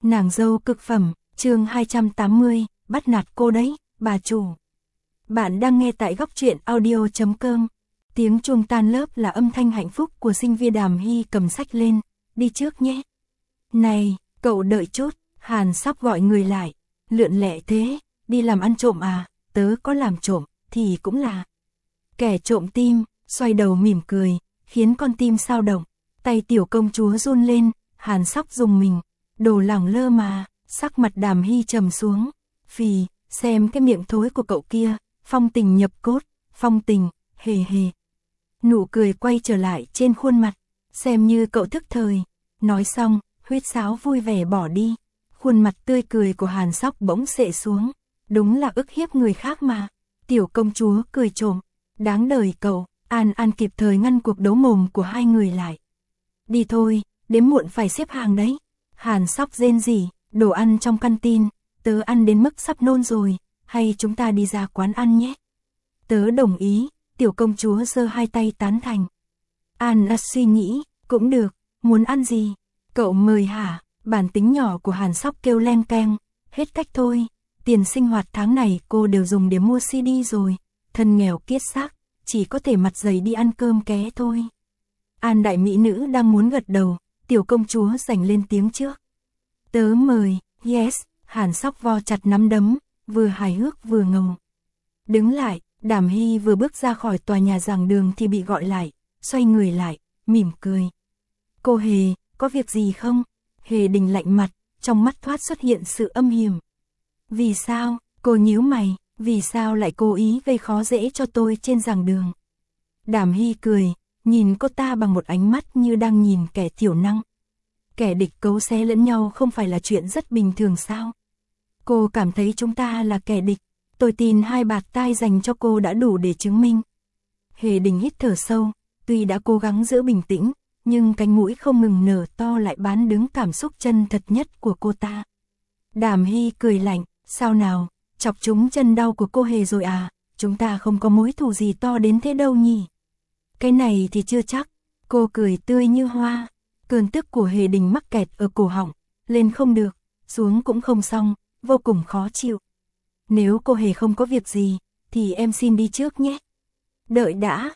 Nàng dâu cực phẩm, chương 280, bắt nạt cô đấy, bà chủ. Bạn đang nghe tại góc truyện audio.com. Tiếng chuông tan lớp là âm thanh hạnh phúc của sinh viên Đàm Hy cầm sách lên, đi trước nhé. Này, cậu đợi chút, Hàn Sóc gọi người lại, lượn lẹ thế, đi làm ăn trộm à, tớ có làm trộm, thì cũng là kẻ trộm tim, xoay đầu mỉm cười, khiến con tim sao động, tay tiểu công chúa run lên, Hàn Sóc dùng mình, đồ lẳng lơ mà, sắc mặt Đàm Hy trầm xuống, phì, xem cái miệng thối của cậu kia, phong tình nhập cốt, phong tình, hề hề. Nụ cười quay trở lại trên khuôn mặt, xem như cậu thức thời, nói xong, huyết sáo vui vẻ bỏ đi, khuôn mặt tươi cười của Hàn Sóc bỗng xệ xuống, đúng là ức hiếp người khác mà, tiểu công chúa cười trộm, đáng đời cậu, An kịp thời ngăn cuộc đấu mồm của hai người lại. Đi thôi, đến muộn phải xếp hàng đấy. Hàn Sóc rên rỉ, đồ ăn trong căn tin, tớ ăn đến mức sắp nôn rồi, hay chúng ta đi ra quán ăn nhé. Tớ đồng ý, tiểu công chúa giơ hai tay tán thành. An suy nghĩ, cũng được, muốn ăn gì? Cậu mời hả? Bản tính nhỏ của Hàn Sóc kêu len keng, hết cách thôi, tiền sinh hoạt tháng này cô đều dùng để mua CD rồi, thân nghèo kiết xác, chỉ có thể mặt dày đi ăn cơm ké thôi. An đại mỹ nữ đang muốn gật đầu, tiểu công chúa giành lên tiếng trước. Tớ mời, yes, Hàn Sóc vo chặt nắm đấm, vừa hài hước vừa ngầu. Đứng lại, Đàm Hy vừa bước ra khỏi tòa nhà giảng đường thì bị gọi lại, xoay người lại, mỉm cười. Cô Hề, có việc gì không? Hề Đình lạnh mặt, trong mắt thoát xuất hiện sự âm hiểm. Vì sao? Cô nhíu mày, vì sao lại cố ý gây khó dễ cho tôi trên giảng đường? Đàm Hy cười, nhìn cô ta bằng một ánh mắt như đang nhìn kẻ thiểu năng. Kẻ địch cấu xé lẫn nhau không phải là chuyện rất bình thường sao? Cô cảm thấy chúng ta là kẻ địch, tôi tin hai bạt tai dành cho cô đã đủ để chứng minh. Hề Đình hít thở sâu, tuy đã cố gắng giữ bình tĩnh, nhưng cánh mũi không ngừng nở to lại bán đứng cảm xúc chân thật nhất của cô ta. Đàm Hy cười lạnh, sao nào, chọc trúng chân đau của cô Hề rồi à, chúng ta không có mối thù gì to đến thế đâu nhỉ. Cái này thì chưa chắc, cô cười tươi như hoa, cơn tức của Hề Đình mắc kẹt ở cổ họng, lên không được, xuống cũng không xong, vô cùng khó chịu. Nếu cô Hề không có việc gì, thì em xin đi trước nhé. Đợi đã,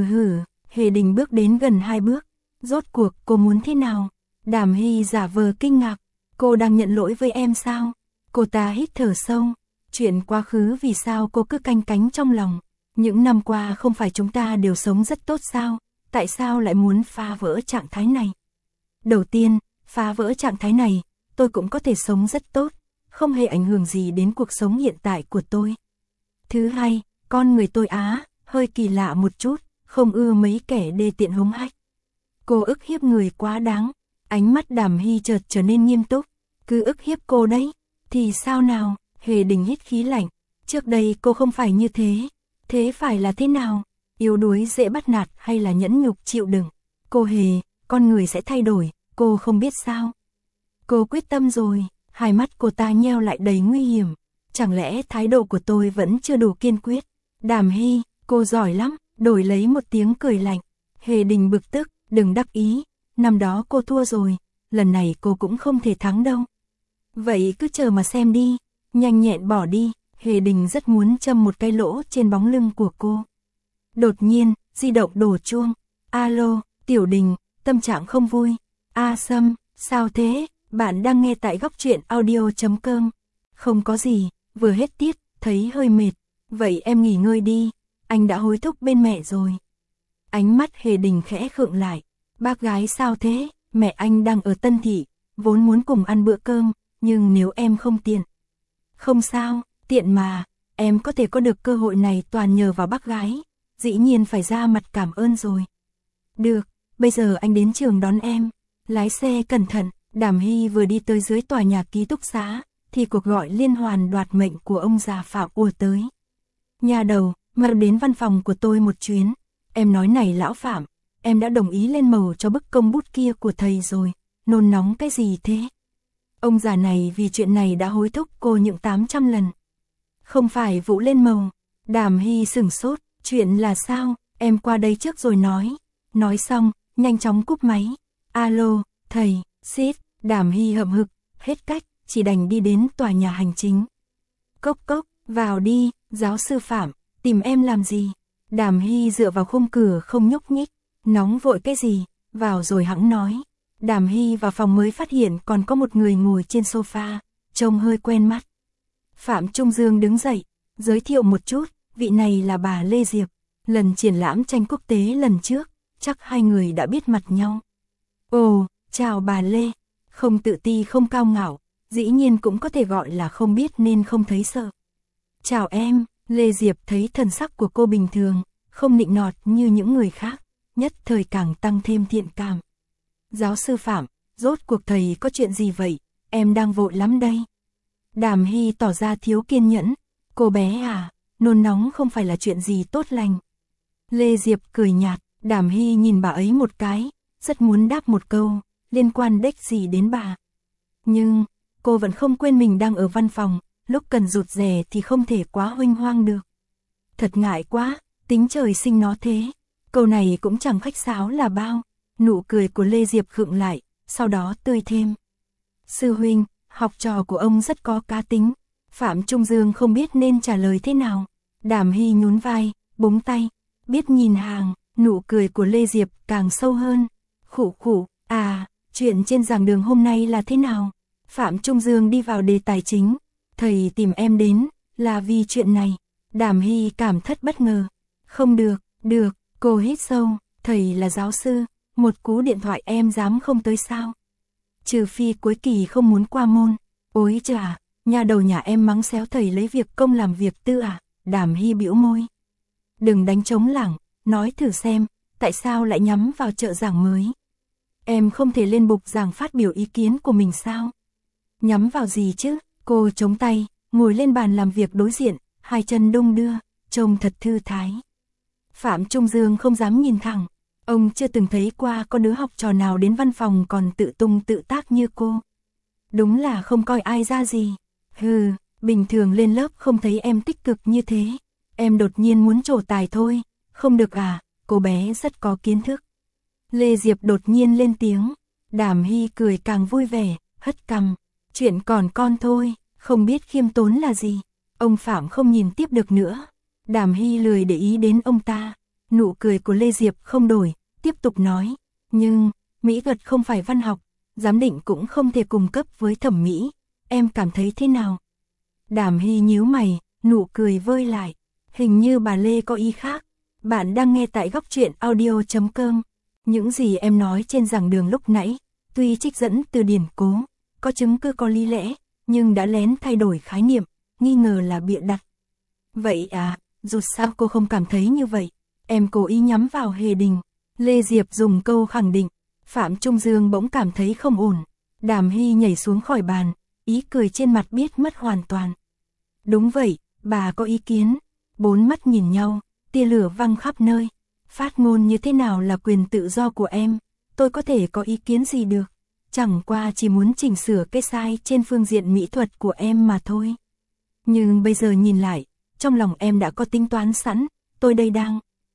Hề Đình bước đến gần 2 bước, rốt cuộc cô muốn thế nào? Đàm Hy giả vờ kinh ngạc, cô đang nhận lỗi với em sao? Cô ta hít thở sâu, chuyện quá khứ vì sao cô cứ canh cánh trong lòng? Những năm qua không phải chúng ta đều sống rất tốt sao? Tại sao lại muốn phá vỡ trạng thái này? Đầu tiên, phá vỡ trạng thái này, tôi cũng có thể sống rất tốt, không hề ảnh hưởng gì đến cuộc sống hiện tại của tôi. Thứ hai, con người tôi hơi kỳ lạ một chút, không ưa mấy kẻ đê tiện hống hách. Cô ức hiếp người quá đáng, ánh mắt Đàm Hy chợt trở nên nghiêm túc, cứ ức hiếp cô đấy, thì sao nào? Hề Đình hít khí lạnh, trước đây cô không phải như thế phải là thế nào? Yếu đuối dễ bắt nạt hay là nhẫn nhục chịu đựng? Cô Hề, con người sẽ thay đổi, cô không biết sao? Cô quyết tâm rồi, hai mắt cô ta nheo lại đầy nguy hiểm, chẳng lẽ thái độ của tôi vẫn chưa đủ kiên quyết? Đàm Hy, cô giỏi lắm, đổi lấy một tiếng cười lạnh. Hề Đình bực tức, đừng đắc ý, năm đó cô thua rồi, lần này cô cũng không thể thắng đâu. Vậy cứ chờ mà xem đi, nhanh nhẹn bỏ đi. Hề Đình rất muốn châm một cái lỗ trên bóng lưng của cô. Đột nhiên, di động đổ chuông. Alo, Tiểu Đình, tâm trạng không vui. Sâm, sao thế? Bạn đang nghe tại góc truyện audio.com. Không có gì, vừa hết tiết, thấy hơi mệt. Vậy em nghỉ ngơi đi, anh đã hối thúc bên mẹ rồi. Ánh mắt Hề Đình khẽ khựng lại. Bác gái sao thế? Mẹ anh đang ở Tân Thị, vốn muốn cùng ăn bữa cơm, nhưng nếu em không tiện. Không sao, tiện mà, em có thể có được cơ hội này toàn nhờ vào bác gái, dĩ nhiên phải ra mặt cảm ơn rồi. Được, bây giờ anh đến trường đón em, lái xe cẩn thận. Đàm Hy vừa đi tới dưới tòa nhà ký túc xá, thì cuộc gọi liên hoàn đoạt mệnh của ông già Phạm ùa tới. Nhà đầu, mà đến văn phòng của tôi một chuyến. Em nói này lão Phạm, em đã đồng ý lên màu cho bức công bút kia của thầy rồi, nôn nóng cái gì thế? Ông già này vì chuyện này đã hối thúc cô những 800 lần. Không phải vụ lên màu. Đàm Hy sửng sốt, chuyện là sao? Em qua đây trước rồi nói. Nói xong, nhanh chóng cúp máy. Alo, thầy, Đàm Hy hậm hực, hết cách, chỉ đành đi đến tòa nhà hành chính. Cốc cốc, vào đi, giáo sư Phạm, tìm em làm gì? Đàm Hy dựa vào khung cửa không nhúc nhích, nóng vội cái gì, vào rồi hẵng nói. Đàm Hy vào phòng mới phát hiện còn có một người ngồi trên sofa, trông hơi quen mắt. Phạm Trung Dương đứng dậy, giới thiệu một chút, vị này là bà Lê Diệp, lần triển lãm tranh quốc tế lần trước, chắc hai người đã biết mặt nhau. Ồ, chào bà Lê, không tự ti không cao ngạo, dĩ nhiên cũng có thể gọi là không biết nên không thấy sợ. Chào em, Lê Diệp thấy thần sắc của cô bình thường, không nịnh nọt như những người khác, nhất thời càng tăng thêm thiện cảm. Giáo sư Phạm, rốt cuộc thầy có chuyện gì vậy, em đang vội lắm đây. Đàm Hy tỏ ra thiếu kiên nhẫn, cô bé à, nôn nóng không phải là chuyện gì tốt lành. Lê Diệp cười nhạt, Đàm Hy nhìn bà ấy một cái, rất muốn đáp một câu, liên quan đếch gì đến bà. Nhưng, cô vẫn không quên mình đang ở văn phòng, lúc cần rụt rè thì không thể quá huênh hoang được. Thật ngại quá, tính trời sinh nó thế. Câu này cũng chẳng khách sáo là bao. Nụ cười của Lê Diệp khựng lại, sau đó tươi thêm. Sư huynh, học trò của ông rất có cá tính. Phạm Trung Dương không biết nên trả lời thế nào. Đàm Hy nhún vai, búng tay, biết nhìn hàng, nụ cười của Lê Diệp càng sâu hơn. Khụ khụ, à, chuyện trên giảng đường hôm nay là thế nào? Phạm Trung Dương đi vào đề tài chính. Thầy tìm em đến, là vì chuyện này. Đàm Hy cảm thất bất ngờ. Không được, cô hít sâu, thầy là giáo sư, một cú điện thoại em dám không tới sao? Trừ phi cuối kỳ không muốn qua môn. Ôi chà, nhà đầu nhà em mắng xéo thầy lấy việc công làm việc tư à? Đàm Hy bĩu môi. Đừng đánh trống lảng, nói thử xem, tại sao lại nhắm vào trợ giảng mới? Em không thể lên bục giảng phát biểu ý kiến của mình sao? Nhắm vào gì chứ? Cô chống tay, ngồi lên bàn làm việc đối diện, hai chân đung đưa, trông thật thư thái. Phạm Trung Dương không dám nhìn thẳng, ông chưa từng thấy qua có đứa học trò nào đến văn phòng còn tự tung tự tác như cô. Đúng là không coi ai ra gì. Hừ, bình thường lên lớp không thấy em tích cực như thế. Em đột nhiên muốn trổ tài thôi, không được à, cô bé rất có kiến thức. Lê Diệp đột nhiên lên tiếng, Đàm Hy cười càng vui vẻ, hất cằm. Chuyện còn con thôi, không biết khiêm tốn là gì. Ông Phạm không nhìn tiếp được nữa. Đàm Hy lười để ý đến ông ta. Nụ cười của Lê Diệp không đổi, tiếp tục nói. Nhưng, mỹ thuật không phải văn học, giám định cũng không thể cùng cấp với thẩm mỹ. Em cảm thấy thế nào? Đàm Hy nhíu mày, nụ cười vơi lại. Hình như bà Lê có ý khác. Bạn đang nghe tại góc truyện audio.com. Những gì em nói trên giảng đường lúc nãy, tuy trích dẫn từ điển cố, có chứng cứ có lý lẽ, nhưng đã lén thay đổi khái niệm, nghi ngờ là bịa đặt. Vậy à, dù sao cô không cảm thấy như vậy, em cố ý nhắm vào Hề Đình. Lê Diệp dùng câu khẳng định, Phạm Trung Dương bỗng cảm thấy không ổn. Đàm Hy nhảy xuống khỏi bàn, ý cười trên mặt biết mất hoàn toàn. Đúng vậy, bà có ý kiến. Bốn mắt nhìn nhau, tia lửa văng khắp nơi. Phát ngôn như thế nào là quyền tự do của em, tôi có thể có ý kiến gì được. Chẳng qua chỉ muốn chỉnh sửa cái sai trên phương diện mỹ thuật của em mà thôi. Nhưng bây giờ nhìn lại, trong lòng em đã có tính toán sẵn, tôi đây đang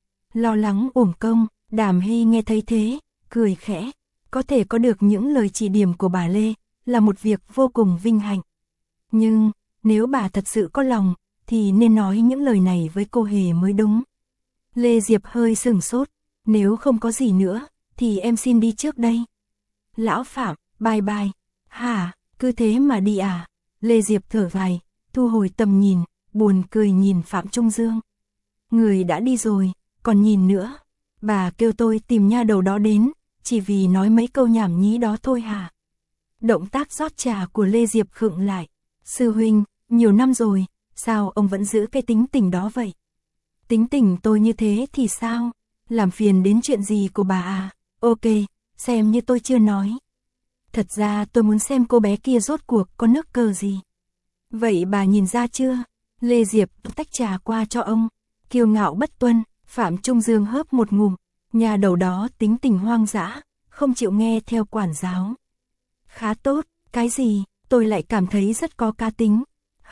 lo lắng uổng công. Đàm Hy nghe thấy thế, cười khẽ. Có thể có được những lời chỉ điểm của bà Lê, là một việc vô cùng vinh hạnh. Nhưng, nếu bà thật sự có lòng, thì nên nói những lời này với cô Hề mới đúng. Lê Diệp hơi sửng sốt, nếu không có gì nữa, thì em xin đi trước đây. Lão Phạm, bye bye. Hả, cứ thế mà đi à? Lê Diệp thở dài, thu hồi tầm nhìn, buồn cười nhìn Phạm Trung Dương. Người đã đi rồi, còn nhìn nữa. Bà kêu tôi tìm nha đầu đó đến, chỉ vì nói mấy câu nhảm nhí đó thôi hả? Động tác rót trà của Lê Diệp khựng lại. Sư huynh, nhiều năm rồi, sao ông vẫn giữ cái tính tình đó vậy? Tính tình tôi như thế thì sao? Làm phiền đến chuyện gì của bà à? Ok, xem như tôi chưa nói. Thật ra tôi muốn xem cô bé kia rốt cuộc có nước cờ gì. Vậy bà nhìn ra chưa? Lê Diệp tách trà qua cho ông. Kiêu ngạo bất tuân, Phạm Trung Dương hớp một ngụm. Nhà đầu đó tính tình hoang dã, không chịu nghe theo quản giáo. Khá tốt, cái gì? Tôi lại cảm thấy rất có cá tính.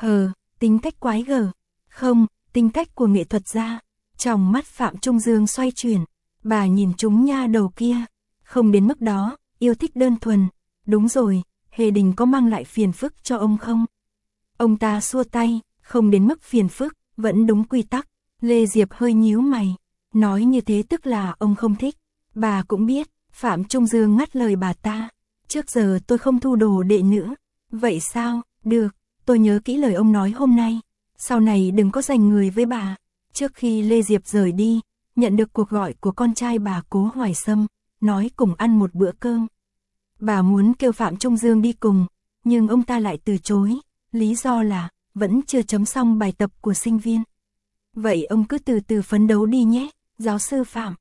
Tính cách quái gở. Không, tính cách của nghệ thuật gia. Trong mắt Phạm Trung Dương xoay chuyển. Bà nhìn chúng nha đầu kia. Không đến mức đó, yêu thích đơn thuần. Đúng rồi, Hề Đình có mang lại phiền phức cho ông không? Ông ta xua tay, không đến mức phiền phức, vẫn đúng quy tắc. Lê Diệp hơi nhíu mày, nói như thế tức là ông không thích. Bà cũng biết, Phạm Trung Dương ngắt lời bà ta. Trước giờ tôi không thu đồ đệ nữa. Vậy sao? Được, tôi nhớ kỹ lời ông nói hôm nay. Sau này đừng có giành người với bà. Trước khi Lê Diệp rời đi, nhận được cuộc gọi của con trai bà Cố Hoài Sâm, nói cùng ăn một bữa cơm. Bà muốn kêu Phạm Trung Dương đi cùng, nhưng ông ta lại từ chối, lý do là vẫn chưa chấm xong bài tập của sinh viên. Vậy ông cứ từ từ phấn đấu đi nhé, giáo sư Phạm.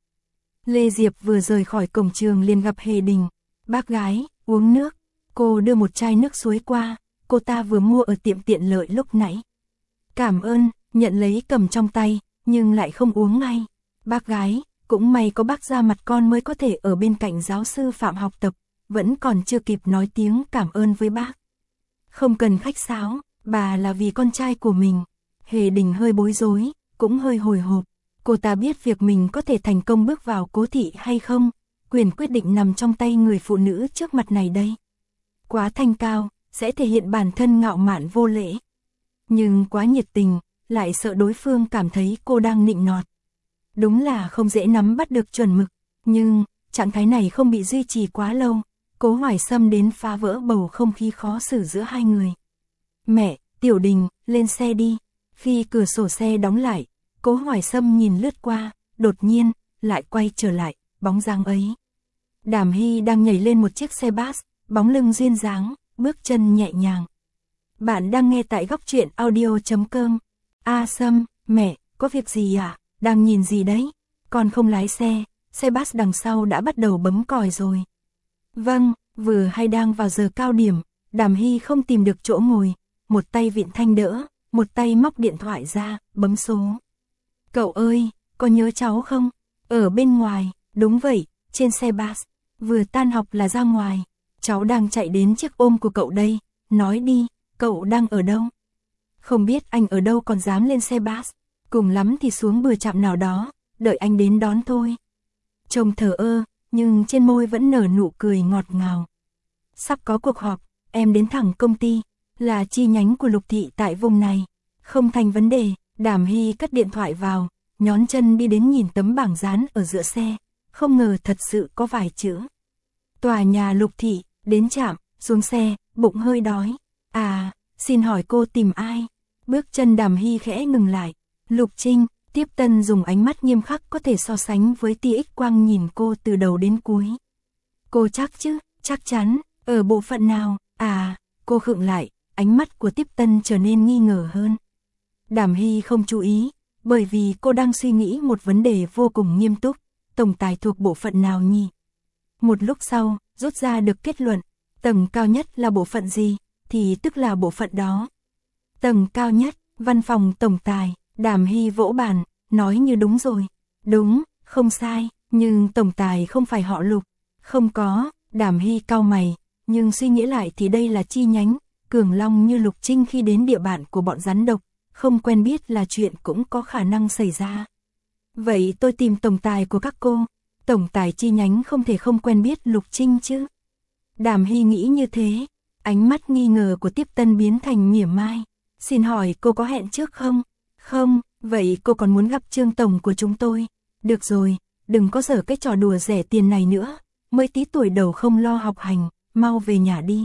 Lê Diệp vừa rời khỏi cổng trường liền gặp Hề Đình. Bác gái, uống nước. Cô đưa một chai nước suối qua, cô ta vừa mua ở tiệm tiện lợi lúc nãy. Cảm ơn, nhận lấy cầm trong tay, nhưng lại không uống ngay. Bác gái, cũng may có bác ra mặt con mới có thể ở bên cạnh giáo sư Phạm học tập, vẫn còn chưa kịp nói tiếng cảm ơn với bác. Không cần khách sáo, bà là vì con trai của mình. Hề Đình hơi bối rối, cũng hơi hồi hộp. Cô ta biết việc mình có thể thành công bước vào Cố thị hay không, quyền quyết định nằm trong tay người phụ nữ trước mặt này đây. Quá thanh cao, sẽ thể hiện bản thân ngạo mạn vô lễ. Nhưng quá nhiệt tình, lại sợ đối phương cảm thấy cô đang nịnh nọt. Đúng là không dễ nắm bắt được chuẩn mực, nhưng trạng thái này không bị duy trì quá lâu. Cố Hoài Sâm đến phá vỡ bầu không khí khó xử giữa hai người. Mẹ, Tiểu Đình, lên xe đi. Khi cửa sổ xe đóng lại, Cố Hoài Sâm nhìn lướt qua, đột nhiên, lại quay trở lại, bóng dáng ấy. Đàm Hy đang nhảy lên một chiếc xe bus, bóng lưng duyên dáng, bước chân nhẹ nhàng. Bạn đang nghe tại Góc Truyện Audio.com. Sâm, mẹ, có việc gì à? Đang nhìn gì đấy? Con không lái xe bus đằng sau đã bắt đầu bấm còi rồi. Vâng, vừa hay đang vào giờ cao điểm, Đàm Hy không tìm được chỗ ngồi, một tay vịn thanh đỡ, một tay móc điện thoại ra, bấm số. Cậu ơi, có nhớ cháu không? Ở bên ngoài, đúng vậy, trên xe bus, vừa tan học là ra ngoài, cháu đang chạy đến chiếc ôm của cậu đây, nói đi, cậu đang ở đâu? Không biết anh ở đâu còn dám lên xe bus, cùng lắm thì xuống bờ trạm nào đó, đợi anh đến đón thôi. Trông thờ ơ, nhưng trên môi vẫn nở nụ cười ngọt ngào. Sắp có cuộc họp, em đến thẳng công ty, là chi nhánh của Lục thị tại vùng này. Không thành vấn đề, Đàm Hy cất điện thoại vào, nhón chân đi đến nhìn tấm bảng dán ở giữa xe, không ngờ thật sự có vài chữ. Tòa nhà Lục thị, đến trạm, xuống xe, bụng hơi đói. Xin hỏi cô tìm ai? Bước chân Đàm Hy khẽ ngừng lại. Lục Trinh. Tiếp Tân dùng ánh mắt nghiêm khắc có thể so sánh với tia X quang nhìn cô từ đầu đến cuối. Cô chắc chứ, chắc chắn, ở bộ phận nào? Cô khựng lại, ánh mắt của Tiếp Tân trở nên nghi ngờ hơn. Đàm Hy không chú ý, bởi vì cô đang suy nghĩ một vấn đề vô cùng nghiêm túc, tổng tài thuộc bộ phận nào nhỉ? Một lúc sau, rút ra được kết luận, tầng cao nhất là bộ phận gì, thì tức là bộ phận đó. Tầng cao nhất, văn phòng tổng tài. Đàm Hy vỗ bàn, nói như đúng rồi. Đúng, không sai, nhưng tổng tài không phải họ Lục. Không có, Đàm Hy cau mày, nhưng suy nghĩ lại thì đây là chi nhánh, cường long như Lục Trinh khi đến địa bàn của bọn rắn độc, không quen biết là chuyện cũng có khả năng xảy ra. Vậy tôi tìm tổng tài của các cô, tổng tài chi nhánh không thể không quen biết Lục Trinh chứ. Đàm Hy nghĩ như thế, ánh mắt nghi ngờ của Tiếp Tân biến thành mỉa mai. Xin hỏi cô có hẹn trước không? Không, vậy cô còn muốn gặp Trương tổng của chúng tôi. Được rồi, đừng có giở cái trò đùa rẻ tiền này nữa, mới tí tuổi đầu không lo học hành, mau về nhà đi.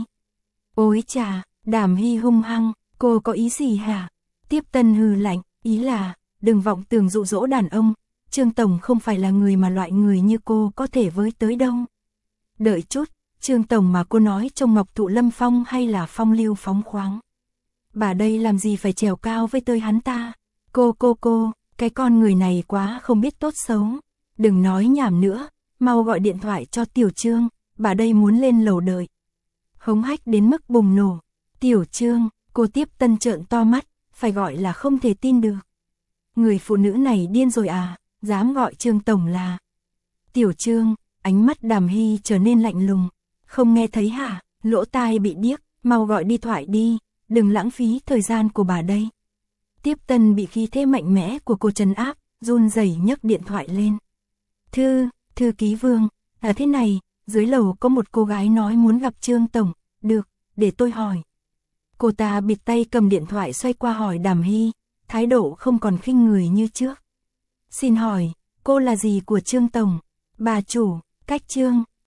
Ôi chà, Đàm Hy hung hăng, cô có ý gì hả? Tiếp Tân hừ lạnh, ý là, đừng vọng tưởng dụ dỗ đàn ông, Trương tổng không phải là người mà loại người như cô có thể với tới đâu. Đợi chút, Trương tổng mà cô nói trông Ngọc Thụ Lâm Phong hay là phong lưu phóng khoáng? Bà đây làm gì phải trèo cao với tới hắn ta? Cô, cái con người này quá không biết tốt xấu. Đừng nói nhảm nữa, mau gọi điện thoại cho Tiểu Trương, bà đây muốn lên lầu đợi. Hống hách đến mức bùng nổ. Tiểu Trương, cô Tiếp Tân trợn to mắt, phải gọi là không thể tin được. Người phụ nữ này điên rồi à, dám gọi Trương tổng là. Tiểu Trương, ánh mắt Đàm Hy trở nên lạnh lùng. Không nghe thấy hả, lỗ tai bị điếc, mau gọi điện thoại đi, đừng lãng phí thời gian của bà đây. Tiếp Tân bị khí thế mạnh mẽ của cô trấn áp, run rẩy nhấc điện thoại lên. Thư ký Vương, thế này, dưới lầu có một cô gái nói muốn gặp Trương tổng. Được, để tôi hỏi. Cô ta bịt tay cầm điện thoại xoay qua hỏi Đàm Hy, thái độ không còn khinh người như trước. Xin hỏi, cô là gì của Trương Tổng? Bà chủ, cách Trương.